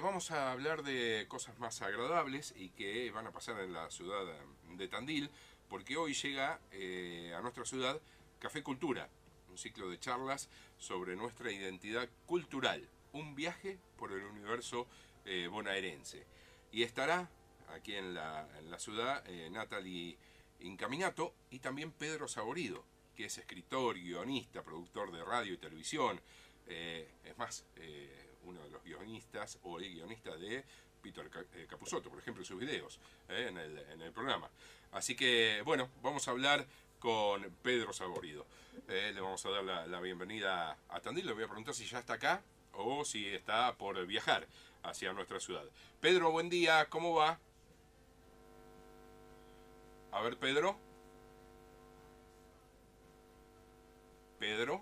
vamos a hablar de cosas más agradables y que van a pasar en la ciudad de Tandil, porque hoy llega a nuestra ciudad Café Cultura, un ciclo de charlas sobre nuestra identidad cultural, un viaje por el universo bonaerense. Y estará aquí en la ciudad Natalie Incaminato y también Pedro Saborido, que es escritor, guionista, productor de radio y televisión. Es más, uno de los guionistas o el guionista de Peter Capusotto, por ejemplo, en sus videos en el programa. Así que, bueno, vamos a hablar con Pedro Saborido. Le vamos a dar la bienvenida a Tandil. Le voy a preguntar si ya está acá o si está por viajar hacia nuestra ciudad. Pedro, buen día, ¿cómo va? A ver, Pedro. Pedro.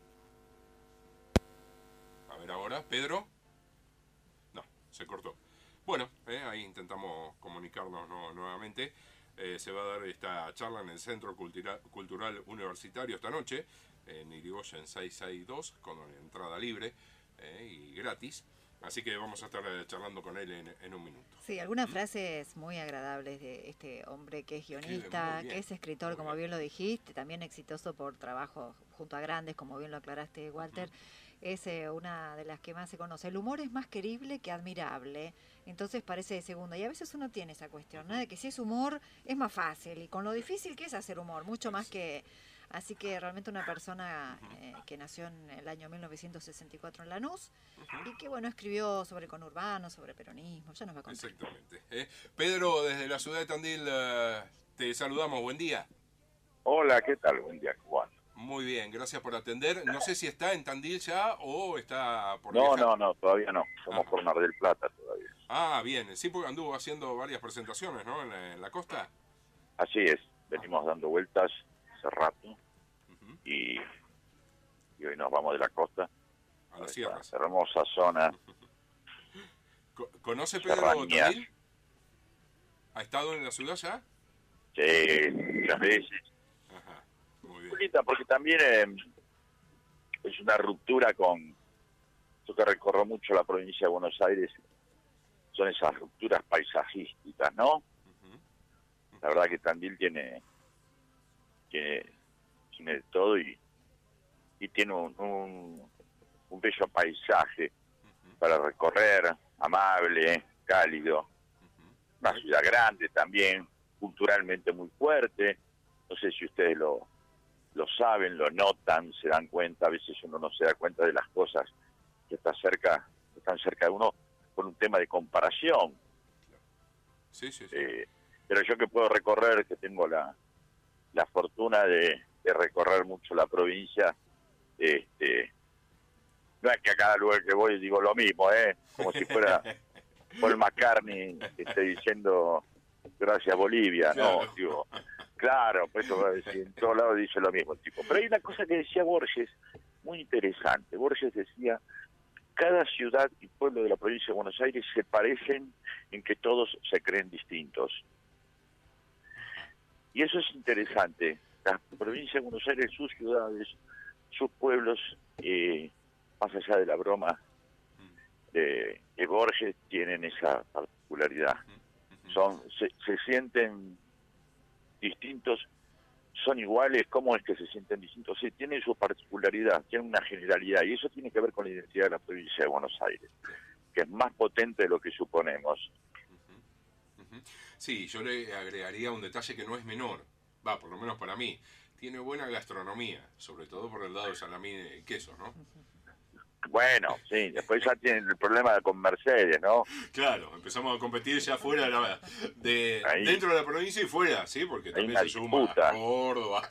A ver ahora, Pedro. No, se cortó. Bueno, ahí intentamos comunicarnos nuevamente. Se va a dar esta charla en el Centro Cultural Universitario esta noche, en Irigoyen 662, con entrada libre y gratis. Así que vamos a estar charlando con él en un minuto. Sí, algunas frases muy agradables de este hombre que es guionista, que es escritor, como bien lo dijiste, también exitoso por trabajo junto a grandes, como bien lo aclaraste, Walter. Es una de las que más se conoce. El humor es más querible que admirable, entonces parece de segunda. Y a veces uno tiene esa cuestión, ¿no? De que si es humor es más fácil, y con lo difícil que es hacer humor, mucho más que... Así que realmente una persona que nació en el año 1964 en Lanús y que, bueno, escribió sobre conurbano, sobre peronismo, ya nos va a contar. Exactamente. Pedro, desde la ciudad de Tandil te saludamos, buen día. Hola, ¿qué tal? Buen día, Juan. Muy bien, gracias por atender. No sé si está en Tandil ya o está por No, viajar. no, todavía no. Somos por Mar del Plata todavía. Ah, bien. Sí, porque anduvo haciendo varias presentaciones, ¿no? En la costa. Así es. Venimos dando vueltas hace rato y hoy nos vamos de la costa a las sierras. Hermosa zona. ¿Conoce Pedro Tandil? ¿Ha estado en la ciudad ya? Sí, muchas veces. Ajá, muy bien. Muy linda porque también es una ruptura con... Yo que recorro mucho la provincia de Buenos Aires, son esas rupturas paisajísticas, ¿no? La verdad que Tandil tiene de todo y tiene un bello paisaje para recorrer, amable, cálido, una ciudad grande también, culturalmente muy fuerte. No sé si ustedes lo saben, lo notan, se dan cuenta. A veces uno no se da cuenta de las cosas que están cerca de uno por un tema de comparación. Sí. Pero yo que puedo recorrer, que tengo la fortuna de recorrer mucho la provincia, no es que a cada lugar que voy digo lo mismo, como si fuera Paul McCartney que esté diciendo gracias Bolivia, claro. No, digo, claro, pues en todos lados dice lo mismo el tipo. Pero hay una cosa que decía Borges, muy interesante. Borges decía, cada ciudad y pueblo de la provincia de Buenos Aires se parecen en que todos se creen distintos. Y eso es interesante. La provincia de Buenos Aires, sus ciudades, sus pueblos, más allá de la broma de Borges, tienen esa particularidad. Se sienten distintos, son iguales. ¿Cómo es que se sienten distintos? Sí, tienen su particularidad, tienen una generalidad, y eso tiene que ver con la identidad de la provincia de Buenos Aires, que es más potente de lo que suponemos. Sí, yo le agregaría un detalle que no es menor, por lo menos para mí. Tiene buena gastronomía, sobre todo por el lado de salami y queso, ¿no? Bueno, sí, después ya tienen el problema con Mercedes, ¿no? Claro, empezamos a competir ya fuera dentro de la provincia y fuera, ¿sí? Porque también se suma Córdoba.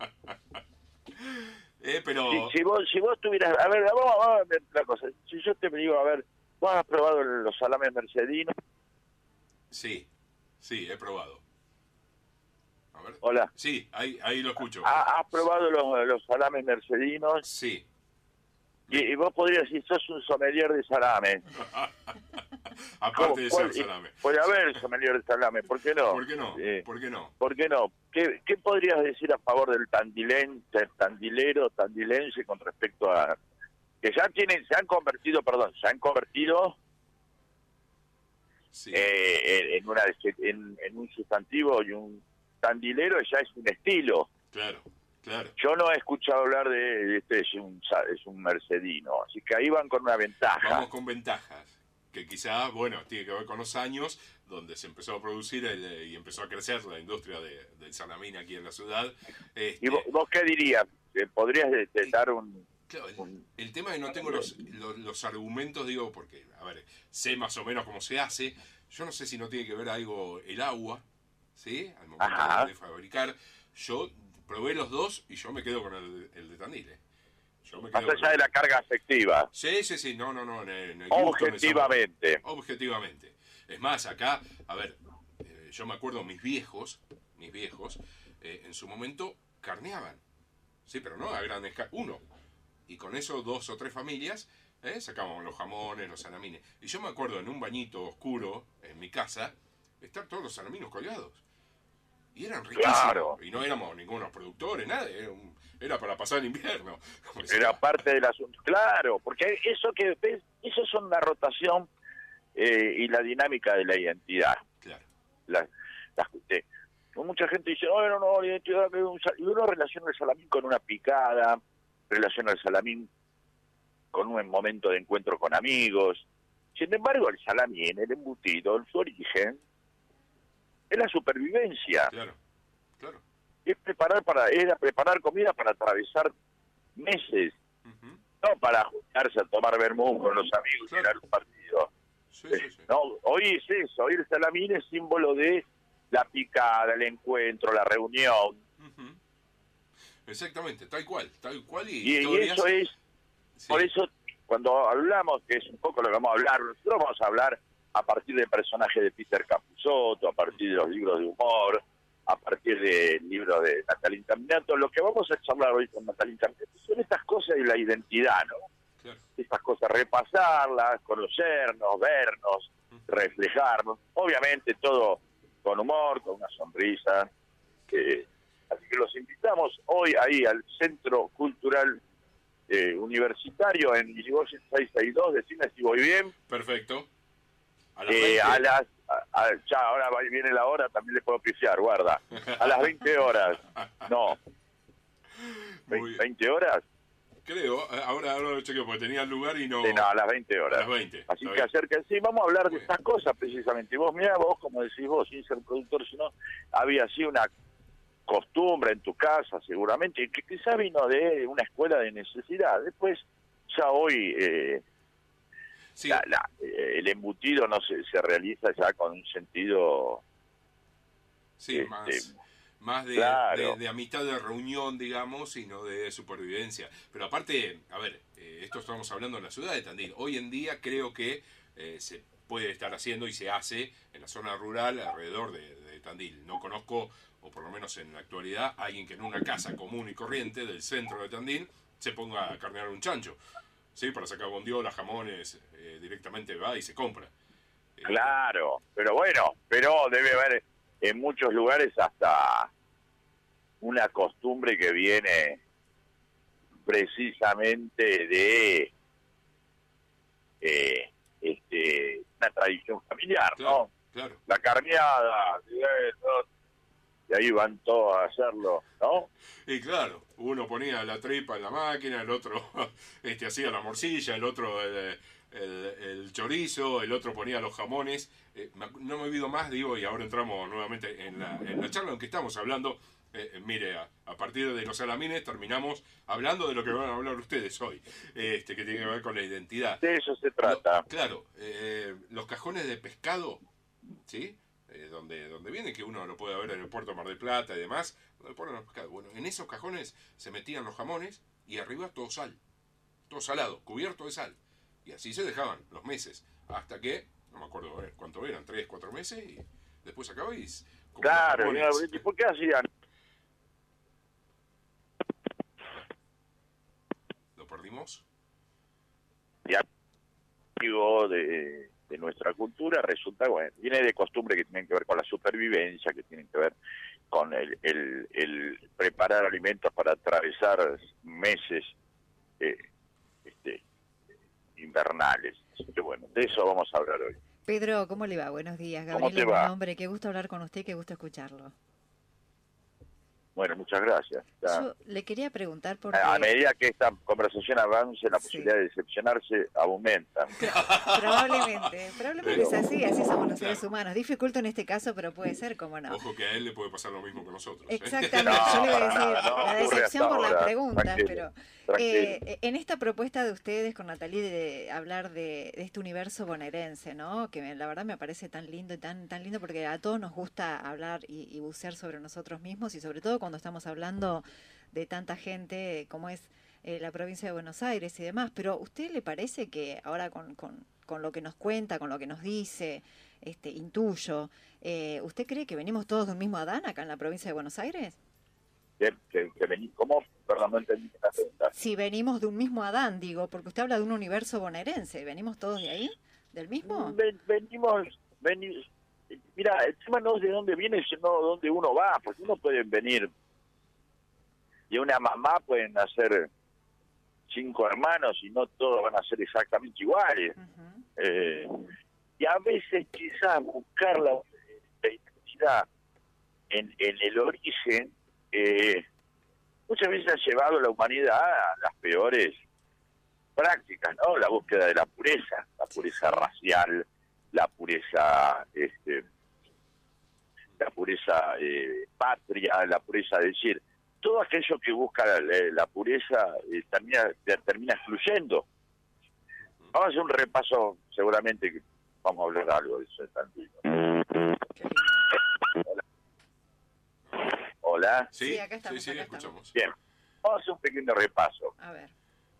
Pero... Si vos tuvieras... A ver, vamos a ver la cosa. Si yo te digo, a ver, ¿vos has probado los salames mercedinos? Sí, he probado. A ver. Hola. Sí, ahí lo escucho. ¿Has probado los salames mercedinos? Sí. Y vos podrías decir, sos un sommelier de salame. Aparte de ser salame. Puede haber sommelier de salame, ¿por qué no? ¿Por qué no? ¿Por qué no? ¿Por qué no? ¿Qué podrías decir a favor del tandilense con respecto a... que ya se han convertido Sí. En un sustantivo y un tandilero ya es un estilo. Claro. Yo no he escuchado hablar de este, es un mercedino, así que ahí van con una ventaja. Vamos con ventajas, que quizás, bueno, tiene que ver con los años donde se empezó a producir y empezó a crecer la industria del salamín aquí en la ciudad. ¿Y vos qué dirías? ¿Podrías dar Claro, el tema es que no tengo los argumentos, digo, porque, a ver, sé más o menos cómo se hace. Yo no sé si no tiene que ver algo el agua, ¿sí? Al momento de fabricar. Yo probé los dos y yo me quedo con el de Tandil. Más allá de la carga afectiva. Sí, no. En el objetivamente. Objetivamente. Es más, acá, a ver, yo me acuerdo mis viejos, en su momento carneaban. Sí, pero no a gran escala, uno. Y con eso 2 o 3 familias sacábamos los jamones, los salamines. Y yo me acuerdo en un bañito oscuro en mi casa, estar todos los salaminos colgados. Y eran riquísimos. Claro. Y no éramos ningunos productores, nada. Era para pasar el invierno. Era parte del asunto. Claro, porque eso que ves, eso son la rotación y la dinámica de la identidad. Claro. Mucha gente dice, no, la identidad. Y uno relaciona el salamín con una picada, relaciona el salamín con un momento de encuentro con amigos. Sin embargo, el salamín, el embutido, su origen, es la supervivencia. Claro. Es preparar comida para atravesar meses, no para juntarse a tomar vermú con los amigos y ir al partido. Sí. No, hoy es eso, hoy el salamín es símbolo de la picada, el encuentro, la reunión. Exactamente, tal cual. Y eso es, por eso cuando hablamos, que es un poco lo que vamos a hablar, nosotros vamos a hablar a partir del personaje de Peter Capusotto, a partir de los libros de humor, a partir del libro de Natalia Intaminato. Lo que vamos a charlar hoy con Natalia Intaminato son estas cosas de la identidad, ¿no? Claro. Estas cosas, repasarlas, conocernos, vernos, reflejarnos. Obviamente todo con humor, con una sonrisa. Así que los invitamos hoy ahí al Centro Cultural Universitario en Irigoyen 662. Decime si voy bien. Perfecto. Ahora viene la hora, también le puedo pifiar, guarda. A las 20 horas. No. ¿20 horas? Creo, ahora lo chequeo porque tenía el lugar y no... Sí, no, a las 20 horas. A las 20. Así que acérquense, vamos a hablar de estas cosas precisamente. Y vos, mirá, vos, como decís vos, sin ser productor, sino había así una costumbre en tu casa, seguramente, que quizá vino de una escuela de necesidad. Después, ya hoy... Sí. El embutido no se realiza ya con un sentido más claro, de amistad, de reunión, digamos, y no de supervivencia. Pero aparte, a ver, esto estamos hablando en la ciudad de Tandil. Hoy en día creo que se puede estar haciendo y se hace en la zona rural alrededor de Tandil. No conozco, o por lo menos en la actualidad, alguien que en una casa común y corriente del centro de Tandil se ponga a carnear un chancho. Sí, para sacar bondiola, jamones, directamente va y se compra. Claro, pero debe haber en muchos lugares hasta una costumbre que viene precisamente de una tradición familiar, claro, ¿no? Claro. La carneada, y ahí van todos a hacerlo, ¿no? Y claro, uno ponía la tripa en la máquina, el otro hacía la morcilla, el otro el chorizo, el otro ponía los jamones. No me olvido más, digo, y ahora entramos nuevamente en la charla en que estamos hablando. Mire, a partir de los salamines terminamos hablando de lo que van a hablar ustedes hoy, que tiene que ver con la identidad. De eso se trata. Claro, los cajones de pescado, ¿sí? Donde viene, que uno lo puede ver en el puerto de Mar del Plata y demás, donde ponen los pescados. Bueno, en esos cajones se metían los jamones y arriba todo sal, todo salado, cubierto de sal. Y así se dejaban los meses, hasta que, no me acuerdo cuánto eran, 3, 4 meses, y después acaba y... Claro, ¿y por qué hacían? ¿Lo perdimos? Y algo de nuestra cultura resulta, bueno, viene de costumbre que tienen que ver con la supervivencia, que tienen que ver con el preparar alimentos para atravesar meses invernales. Así que bueno, de eso vamos a hablar hoy. Pedro, ¿cómo le va? Buenos días. ¿Cómo te Gabriela, va? mi nombre. Qué gusto hablar con usted, qué gusto escucharlo. Bueno, muchas gracias. Yo le quería preguntar porque... A medida que esta conversación avance, la Sí. posibilidad de decepcionarse aumenta. Probablemente es así somos los seres humanos. Dificulto en este caso, pero puede ser, cómo no. Ojo que a él le puede pasar lo mismo que nosotros. Exactamente, No, yo le iba a para decir nada, no la ocurre decepción hasta por la ahora. pregunta, Tranquilo, pero tranquilo. en esta propuesta de ustedes con Natalie de hablar de este universo bonaerense, ¿no? Que la verdad me parece tan lindo y tan lindo porque a todos nos gusta hablar y bucear sobre nosotros mismos y sobre todo cuando estamos hablando de tanta gente como es la provincia de Buenos Aires y demás, pero ¿a usted le parece que ahora con lo que nos cuenta, con lo que nos dice, intuyo, ¿usted cree que venimos todos de un mismo Adán acá en la provincia de Buenos Aires? ¿Cómo? Perdón, no entendí la pregunta. Si venimos de un mismo Adán, digo, porque usted habla de un universo bonaerense, ¿venimos todos de ahí? ¿Del mismo? Venimos. Mira, el tema no es de dónde viene, sino de dónde uno va, porque uno puede venir de una mamá, pueden nacer 5 hermanos y no todos van a ser exactamente iguales. Uh-huh. Y a veces quizás buscar la identidad en el origen, muchas veces ha llevado a la humanidad a las peores prácticas, ¿no? La búsqueda de la pureza racial, la pureza patria, la pureza de decir, todo aquello que busca la pureza termina excluyendo. Vamos a hacer un repaso, seguramente que vamos a hablar algo de eso de Tandil. Hola. Sí, acá estamos, sí, acá escuchamos. Bien, vamos a hacer un pequeño repaso. A ver.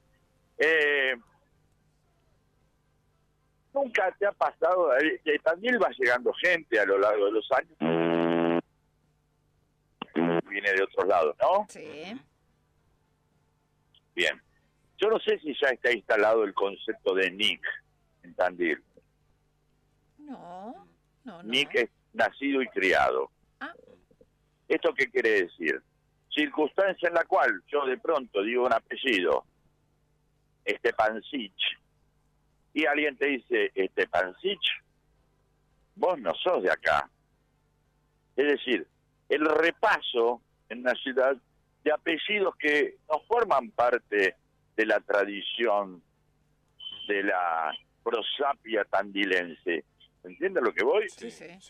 Nunca te ha pasado, que Tandil va llegando gente a lo largo de los años, viene de otros lados, ¿no? Sí. Bien, yo no sé si ya está instalado el concepto de NIC en Tandil. No. NIC es nacido y criado. Ah. ¿Esto qué quiere decir? Circunstancia en la cual yo de pronto digo un apellido, Stepancic, y alguien te dice, Stepancic, vos no sos de acá. Es decir, el repaso en una ciudad de apellidos que no forman parte de la tradición de la prosapia tandilense. ¿Entiendes lo que voy? Sí.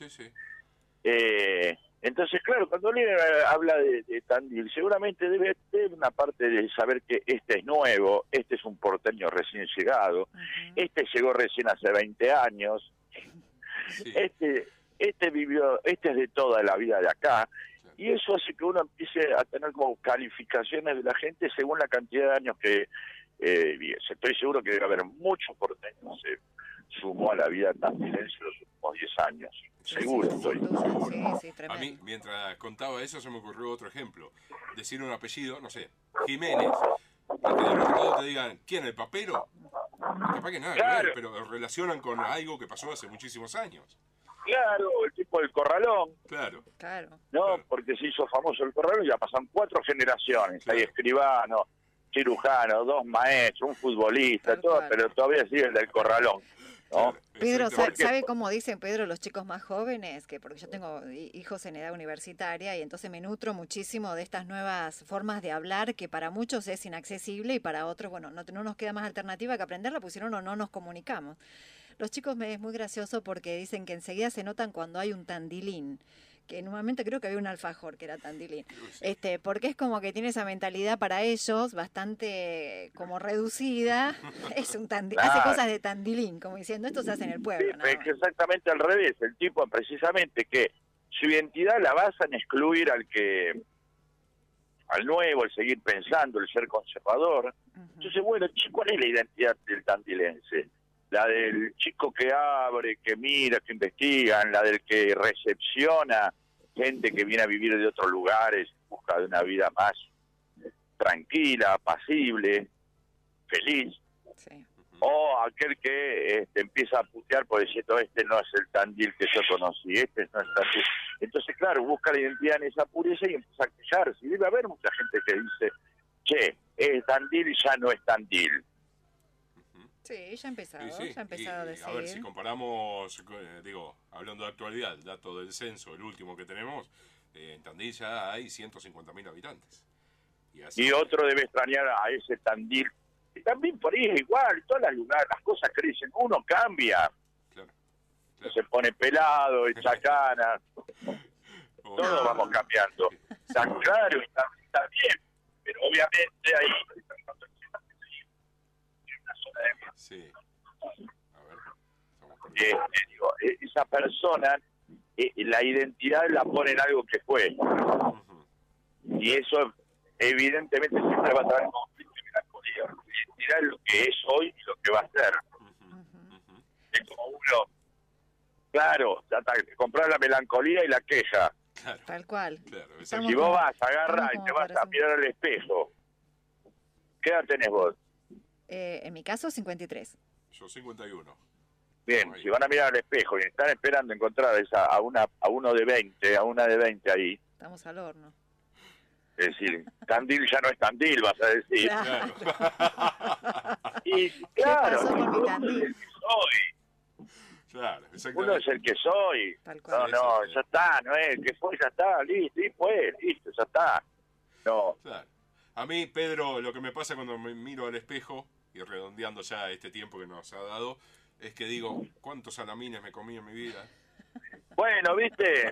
Entonces, claro, cuando alguien habla de Tandil, seguramente debe tener una parte de saber que este es nuevo, este es un porteño recién llegado, Uh-huh. este llegó recién hace 20 años, Sí. este vivió, este es de toda la vida de acá, y eso hace que uno empiece a tener como calificaciones de la gente según la cantidad de años que vive. Estoy seguro que debe haber muchos porteños se sumó a la vida tandilense los últimos 10 años. Seguro, estoy seguro. Sí, A tremendo. mí, mientras contaba eso, se me ocurrió otro ejemplo. Decir un apellido, no sé, Jiménez. Y que del otro lado te digan, ¿quién, el papero? Capaz que nada, Claro. que ver, pero lo relacionan con algo que pasó hace muchísimos años. Claro, el tipo del corralón, Claro. Claro. ¿no? Claro. Porque se hizo famoso el corralón, ya pasan 4 generaciones. Claro. Hay escribano, cirujano, 2 maestros, un futbolista, Tal todo, cual. pero todavía sigue el del corralón, ¿no? Claro, Pedro, exactamente. ¿sabe cómo dicen, Pedro, los chicos más jóvenes? Que porque yo tengo hijos en edad universitaria y entonces me nutro muchísimo de estas nuevas formas de hablar que para muchos es inaccesible y para otros, bueno, no nos queda más alternativa que aprenderla, porque si no, no nos comunicamos. Los chicos es muy gracioso porque dicen que enseguida se notan cuando hay un tandilín, que en un momento creo que había un alfajor que era tandilín, porque es como que tiene esa mentalidad para ellos bastante como reducida, es un hace Claro. cosas de tandilín, como diciendo esto se hace en el pueblo. Sí, nada es más. que exactamente al revés, el tipo precisamente que su identidad la basa en excluir al nuevo, el seguir pensando, el ser conservador. Ujú. Entonces, bueno, ¿cuál es la identidad del tandilense? La del chico que abre, que mira, que investiga, la del que recepciona gente que viene a vivir de otros lugares, en busca de una vida más tranquila, apacible, feliz. Sí. O aquel que empieza a putear por diciendo, este no es el Tandil que yo conocí, este no es Tandil. Entonces, claro, busca la identidad en esa pureza y empieza a quejarse. Y debe haber mucha gente que dice, che, es Tandil y ya no es Tandil. Sí, ya ha empezado, Sí, sí. ya ha empezado a decir. A ver, si comparamos, hablando de actualidad, el dato del censo, el último que tenemos, en Tandil ya hay 150.000 habitantes. Y otro debe extrañar a ese Tandil. Y también por ahí es igual, todas las cosas crecen, uno cambia. Claro. Se pone pelado, echa canas. Todos vamos cambiando. Está claro, está bien, pero obviamente ahí sí. A ver. digo, esa persona, la identidad la pone en algo que fue. Y eso evidentemente siempre va a traer conflicto y melancolía. La identidad es lo que es hoy y lo que va a ser. Es como uno, claro, te compras la melancolía y la queja. Claro. Tal cual. Claro, Y vos vas a agarrar y te vas a mirar al espejo. ¿Qué edad tenés vos? En mi caso, 53. Yo 51. Bien, si van a mirar al espejo y están esperando encontrar a uno de 20, a una de 20 ahí. Estamos al horno. Es decir, Tandil ya no es Tandil, vas a decir. Claro. Y claro, ¿Qué pasó con mi uno Tandil? es el que soy. Claro, Uno es el que soy. Tal cual. No, ya está, no es el que fue, ya está, listo, ya está. No. Claro. A mí, Pedro, lo que me pasa cuando me miro al espejo, y redondeando ya este tiempo que nos ha dado, es que digo, ¿cuántos salamines me comí en mi vida? Bueno, ¿viste?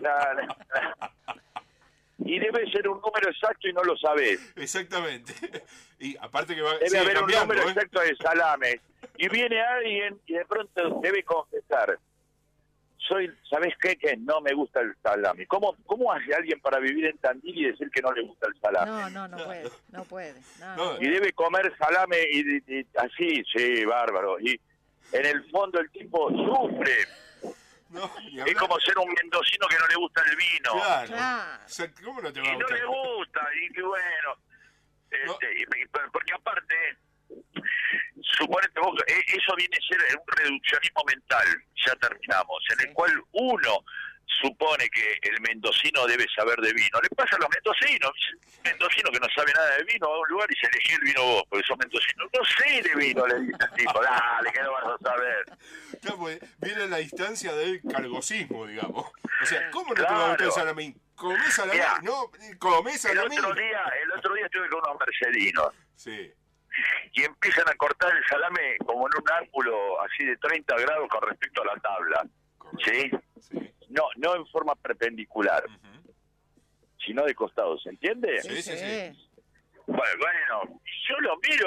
Y debe ser un número exacto y no lo sabés. Exactamente. Y aparte que va Debe haber un cambiando, número exacto de salames. Y viene alguien y de pronto debe confesar, ¿sabés qué? Que no me gusta el salame. ¿Cómo hace alguien para vivir en Tandil y decir que no le gusta el salame? No puede. Y debe comer salame y así, sí, bárbaro. Y en el fondo el tipo sufre. No, es como ser un mendocino que no le gusta el vino. Claro. O sea, ¿cómo no te va a y no gustar? le gusta, y que bueno. Porque aparte, suponete vos, eso viene a ser un reduccionismo mental, ya terminamos, en el cual uno supone que el mendocino debe saber de vino. Le pasa a los mendocinos, que no sabe nada de vino, va a un lugar y se elegí el vino vos, porque sos mendocino. No sé de vino, le dice el tipo, dale, que no vas a saber. Claro, pues viene la instancia del cargosismo, digamos. O sea, ¿cómo no te va a gustar el salamín? ¿Comés salamín? Mirá, No, ¿comés salamín? El otro día estuve con unos mercedinos. Sí. Y empiezan a cortar el salame como en un ángulo así de 30 grados con respecto a la tabla. Correcto. ¿Sí? No en forma perpendicular, sino de costado, ¿se entiende? Sí. Bueno, yo lo miro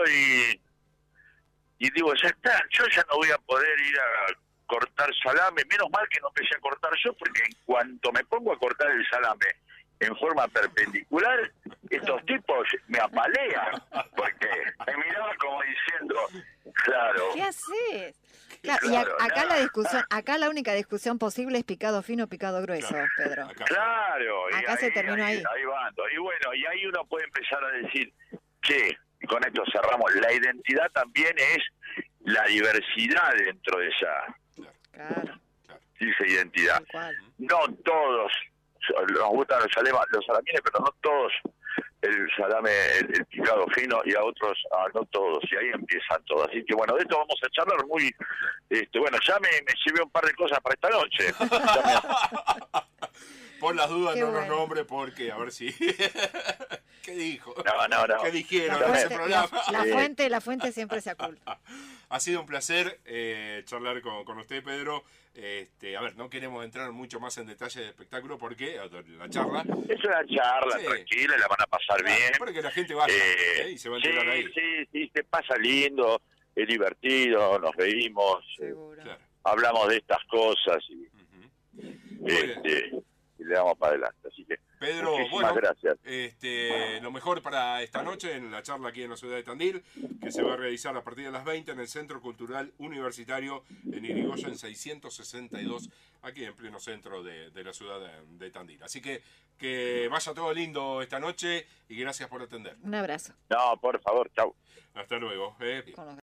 y digo, ya está, yo ya no voy a poder ir a cortar salame, menos mal que no empecé a cortar yo, porque en cuanto me pongo a cortar el salame en forma perpendicular, estos tipos me apalean, porque me miraban como diciendo, claro. ¿Qué haces? Claro, y acá la única discusión posible es picado fino o picado grueso, Pedro. Claro. Acá se terminó ahí. Ahí va. Y bueno, y ahí uno puede empezar a decir, che, y con esto cerramos, la identidad también es la diversidad dentro de esa identidad. No todos nos gustan los salamines, pero no todos el salame, el picado fino, y a otros no todos, y ahí empiezan todos. Así que bueno, de esto vamos a charlar muy... bueno, ya me llevé un par de cosas para esta noche. Por las dudas nos nombre, porque a ver si... ¿Qué dijo? No. ¿Qué dijeron en ese programa? La fuente siempre se oculta. Ha sido un placer charlar con usted, Pedro. A ver, no queremos entrar mucho más en detalle del espectáculo porque la charla... Es una charla tranquila, la van a pasar bien. Para que la gente vaya y se va a enterar ahí. Sí, se pasa lindo, es divertido, nos reímos, hablamos de estas cosas y le damos para adelante. Así que Pedro, muchísimas gracias. Lo mejor para esta noche en la charla aquí en la ciudad de Tandil, que se va a realizar a partir de las 20 en el Centro Cultural Universitario en Irigoyen 662, aquí en pleno centro de la ciudad de Tandil. Así que vaya todo lindo esta noche y gracias por atender. Un abrazo. No, por favor, chau. Hasta luego.